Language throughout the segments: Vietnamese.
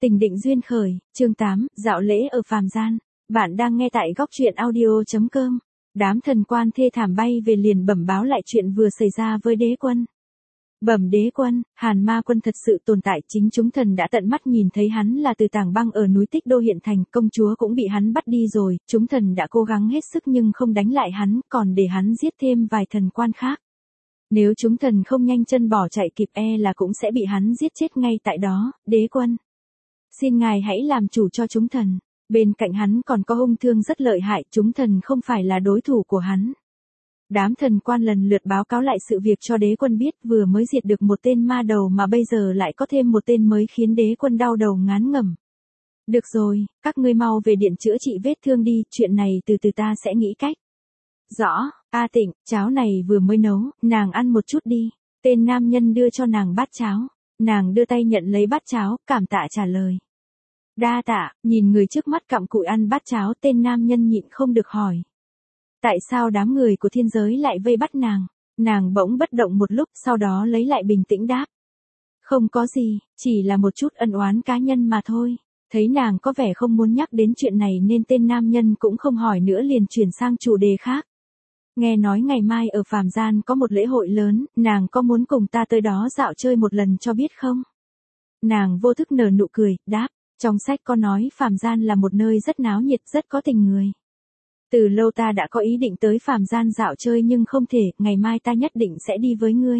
Tình định duyên khởi, chương 8, dạo lễ ở phàm gian. Bạn đang nghe tại góc truyện audio.com. Đám thần quan thê thảm bay về liền bẩm báo lại chuyện vừa xảy ra với đế quân. Bẩm đế quân, Hàn Ma Quân thật sự tồn tại, chính chúng thần đã tận mắt nhìn thấy hắn là từ tảng băng ở núi Tích Đô hiện thành, công chúa cũng bị hắn bắt đi rồi, chúng thần đã cố gắng hết sức nhưng không đánh lại hắn, còn để hắn giết thêm vài thần quan khác. Nếu chúng thần không nhanh chân bỏ chạy kịp là cũng sẽ bị hắn giết chết ngay tại đó, đế quân. Xin ngài hãy làm chủ cho chúng thần, bên cạnh hắn còn có hung thương rất lợi hại, chúng thần không phải là đối thủ của hắn. Đám thần quan lần lượt báo cáo lại sự việc cho đế quân biết, vừa mới diệt được một tên ma đầu mà bây giờ lại có thêm một tên mới khiến đế quân đau đầu ngán ngẩm. Được rồi, các ngươi mau về điện chữa trị vết thương đi, chuyện này từ từ ta sẽ nghĩ cách. Rõ, A Tịnh, cháo này vừa mới nấu, nàng ăn một chút đi. Tên nam nhân đưa cho nàng bát cháo. Nàng đưa tay nhận lấy bát cháo, cảm tạ trả lời. Đa tạ, nhìn người trước mắt cặm cụi ăn bát cháo, tên nam nhân nhịn không được hỏi. Tại sao đám người của thiên giới lại vây bắt nàng? Nàng bỗng bất động một lúc, sau đó lấy lại bình tĩnh đáp. Không có gì, chỉ là một chút ân oán cá nhân mà thôi. Thấy nàng có vẻ không muốn nhắc đến chuyện này nên tên nam nhân cũng không hỏi nữa, liền chuyển sang chủ đề khác. Nghe nói ngày mai ở phàm gian có một lễ hội lớn, nàng có muốn cùng ta tới đó dạo chơi một lần cho biết không? Nàng vô thức nở nụ cười, đáp, trong sách có nói phàm gian là một nơi rất náo nhiệt, rất có tình người. Từ lâu ta đã có ý định tới phàm gian dạo chơi nhưng không thể, ngày mai ta nhất định sẽ đi với ngươi.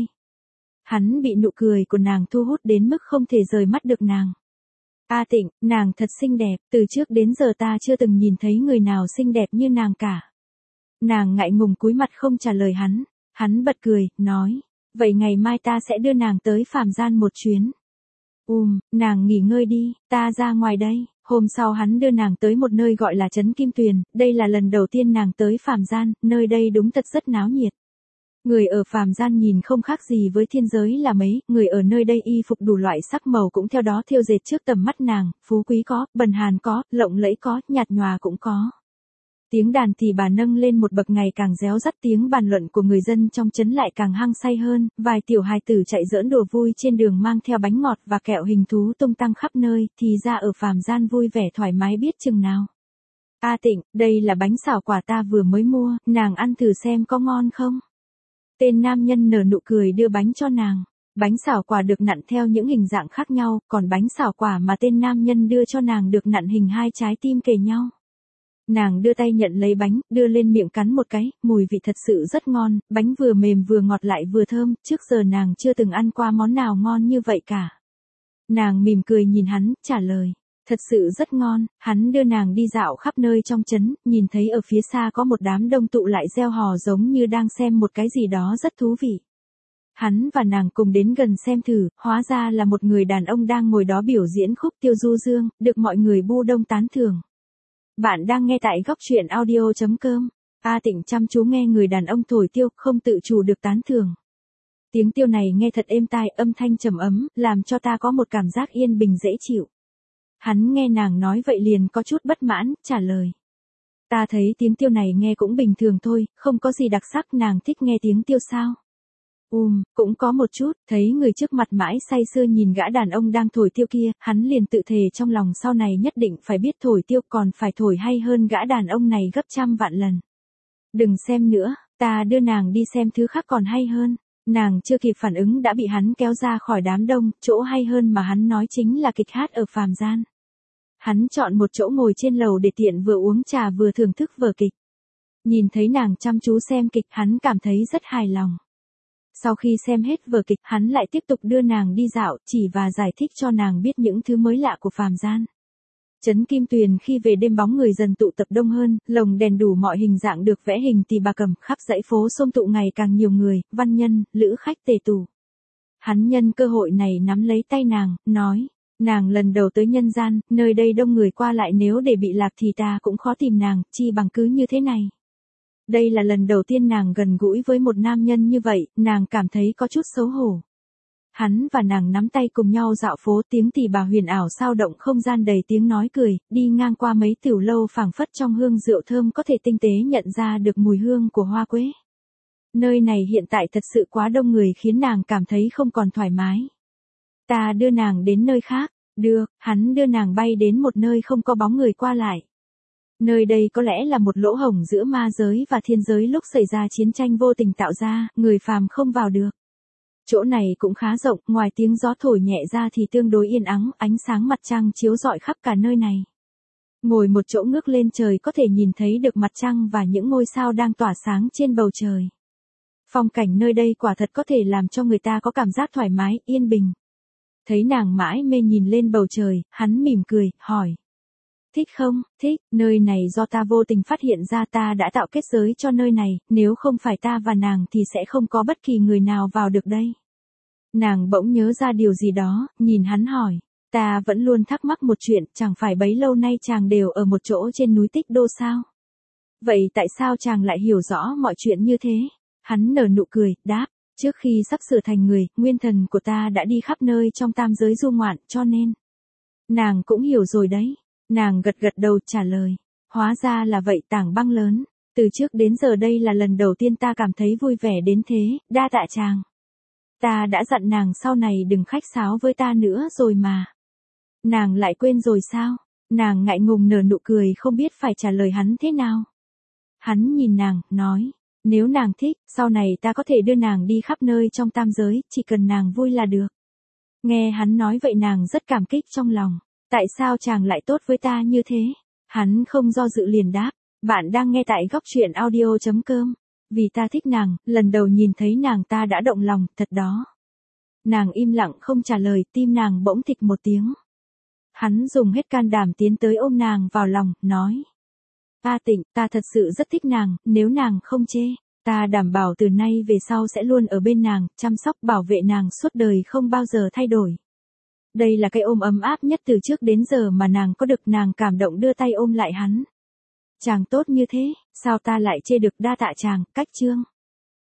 Hắn bị nụ cười của nàng thu hút đến mức không thể rời mắt được nàng. A Tịnh, nàng thật xinh đẹp, từ trước đến giờ ta chưa từng nhìn thấy người nào xinh đẹp như nàng cả. Nàng ngại ngùng cúi mặt không trả lời hắn. Hắn bật cười, nói, vậy ngày mai ta sẽ đưa nàng tới phàm gian một chuyến. Nàng nghỉ ngơi đi, ta ra ngoài đây. Hôm sau hắn đưa nàng tới một nơi gọi là Trấn Kim Tuyền, đây là lần đầu tiên nàng tới phàm gian, nơi đây đúng thật rất náo nhiệt. Người ở phàm gian nhìn không khác gì với thiên giới là mấy, người ở nơi đây y phục đủ loại sắc màu cũng theo đó thêu dệt trước tầm mắt nàng, phú quý có, bần hàn có, lộng lẫy có, nhạt nhòa cũng có. Tiếng đàn thì bà nâng lên một bậc ngày càng réo rắt, tiếng bàn luận của người dân trong trấn lại càng hăng say hơn, vài tiểu hài tử chạy giỡn đùa vui trên đường mang theo bánh ngọt và kẹo hình thú tung tăng khắp nơi, thì ra ở phàm gian vui vẻ thoải mái biết chừng nào. A Tịnh, đây là bánh xào quả ta vừa mới mua, nàng ăn thử xem có ngon không? Tên nam nhân nở nụ cười đưa bánh cho nàng. Bánh xào quả được nặn theo những hình dạng khác nhau, còn bánh xào quả mà tên nam nhân đưa cho nàng được nặn hình hai trái tim kề nhau. Nàng đưa tay nhận lấy bánh, đưa lên miệng cắn một cái, mùi vị thật sự rất ngon, bánh vừa mềm vừa ngọt lại vừa thơm, trước giờ nàng chưa từng ăn qua món nào ngon như vậy cả. Nàng mỉm cười nhìn hắn, trả lời, thật sự rất ngon. Hắn đưa nàng đi dạo khắp nơi trong trấn, nhìn thấy ở phía xa có một đám đông tụ lại reo hò giống như đang xem một cái gì đó rất thú vị. Hắn và nàng cùng đến gần xem thử, hóa ra là một người đàn ông đang ngồi đó biểu diễn khúc tiêu du dương, được mọi người bu đông tán thưởng. Bạn đang nghe tại góc truyện audio.com. A Tịnh chăm chú nghe người đàn ông thổi tiêu, không tự chủ được tán thưởng. Tiếng tiêu này nghe thật êm tai, âm thanh trầm ấm, làm cho ta có một cảm giác yên bình dễ chịu. Hắn nghe nàng nói vậy liền có chút bất mãn, trả lời. Ta thấy tiếng tiêu này nghe cũng bình thường thôi, không có gì đặc sắc. Nàng thích nghe tiếng tiêu sao? Cũng có một chút. Thấy người trước mặt mãi say sưa nhìn gã đàn ông đang thổi tiêu kia, hắn liền tự thề trong lòng sau này nhất định phải biết thổi tiêu, còn phải thổi hay hơn gã đàn ông này gấp trăm vạn lần. Đừng xem nữa, ta đưa nàng đi xem thứ khác còn hay hơn. Nàng chưa kịp phản ứng đã bị hắn kéo ra khỏi đám đông, chỗ hay hơn mà hắn nói chính là kịch hát ở phàm gian. Hắn chọn một chỗ ngồi trên lầu để tiện vừa uống trà vừa thưởng thức vở kịch. Nhìn thấy nàng chăm chú xem kịch, hắn cảm thấy rất hài lòng. Sau khi xem hết vở kịch, hắn lại tiếp tục đưa nàng đi dạo, chỉ và giải thích cho nàng biết những thứ mới lạ của phàm gian. Trấn Kim Tuyền khi về đêm bóng người dần tụ tập đông hơn, lồng đèn đủ mọi hình dạng được vẽ hình tỳ bà cầm, khắp dãy phố xôm tụ ngày càng nhiều người, văn nhân, lữ khách tề tụ. Hắn nhân cơ hội này nắm lấy tay nàng, nói, nàng lần đầu tới nhân gian, nơi đây đông người qua lại, nếu để bị lạc thì ta cũng khó tìm nàng, chi bằng cứ như thế này. Đây là lần đầu tiên nàng gần gũi với một nam nhân như vậy, nàng cảm thấy có chút xấu hổ. Hắn và nàng nắm tay cùng nhau dạo phố, tiếng tỳ bà huyền ảo sao động không gian đầy tiếng nói cười, đi ngang qua mấy tiểu lâu phảng phất trong hương rượu thơm có thể tinh tế nhận ra được mùi hương của hoa quế. Nơi này hiện tại thật sự quá đông người khiến nàng cảm thấy không còn thoải mái. Ta đưa nàng đến nơi khác. Được, hắn đưa nàng bay đến một nơi không có bóng người qua lại. Nơi đây có lẽ là một lỗ hổng giữa ma giới và thiên giới lúc xảy ra chiến tranh vô tình tạo ra, người phàm không vào được. Chỗ này cũng khá rộng, ngoài tiếng gió thổi nhẹ ra thì tương đối yên ắng, ánh sáng mặt trăng chiếu rọi khắp cả nơi này. Ngồi một chỗ ngước lên trời có thể nhìn thấy được mặt trăng và những ngôi sao đang tỏa sáng trên bầu trời. Phong cảnh nơi đây quả thật có thể làm cho người ta có cảm giác thoải mái, yên bình. Thấy nàng mãi mê nhìn lên bầu trời, hắn mỉm cười, hỏi. Thích không? Thích, nơi này do ta vô tình phát hiện ra, ta đã tạo kết giới cho nơi này, nếu không phải ta và nàng thì sẽ không có bất kỳ người nào vào được đây. Nàng bỗng nhớ ra điều gì đó, nhìn hắn hỏi. Ta vẫn luôn thắc mắc một chuyện, chẳng phải bấy lâu nay chàng đều ở một chỗ trên núi Tích Đô sao? Vậy tại sao chàng lại hiểu rõ mọi chuyện như thế? Hắn nở nụ cười, đáp. Trước khi sắp sửa thành người, nguyên thần của ta đã đi khắp nơi trong tam giới du ngoạn, cho nên. Nàng cũng hiểu rồi đấy. Nàng gật gật đầu trả lời. Hóa ra là vậy Tảng Băng lớn. Từ trước đến giờ đây là lần đầu tiên ta cảm thấy vui vẻ đến thế, đa tạ chàng. Ta đã dặn nàng sau này đừng khách sáo với ta nữa rồi mà. Nàng lại quên rồi sao? Nàng ngại ngùng nở nụ cười không biết phải trả lời hắn thế nào. Hắn nhìn nàng, nói. Nếu nàng thích, sau này ta có thể đưa nàng đi khắp nơi trong tam giới, chỉ cần nàng vui là được. Nghe hắn nói vậy nàng rất cảm kích trong lòng. Tại sao chàng lại tốt với ta như thế? Hắn không do dự liền đáp. Bạn đang nghe tại góc truyện audio.com. Vì ta thích nàng, lần đầu nhìn thấy nàng ta đã động lòng, thật đó. Nàng im lặng không trả lời, tim nàng bỗng thịch một tiếng. Hắn dùng hết can đảm tiến tới ôm nàng vào lòng, nói. A Tịnh, ta thật sự rất thích nàng, nếu nàng không chê, ta đảm bảo từ nay về sau sẽ luôn ở bên nàng, chăm sóc bảo vệ nàng suốt đời không bao giờ thay đổi. Đây là cái ôm ấm áp nhất từ trước đến giờ mà nàng có được, nàng cảm động đưa tay ôm lại hắn. Chàng tốt như thế, sao ta lại chê được, đa tạ chàng, cách chương.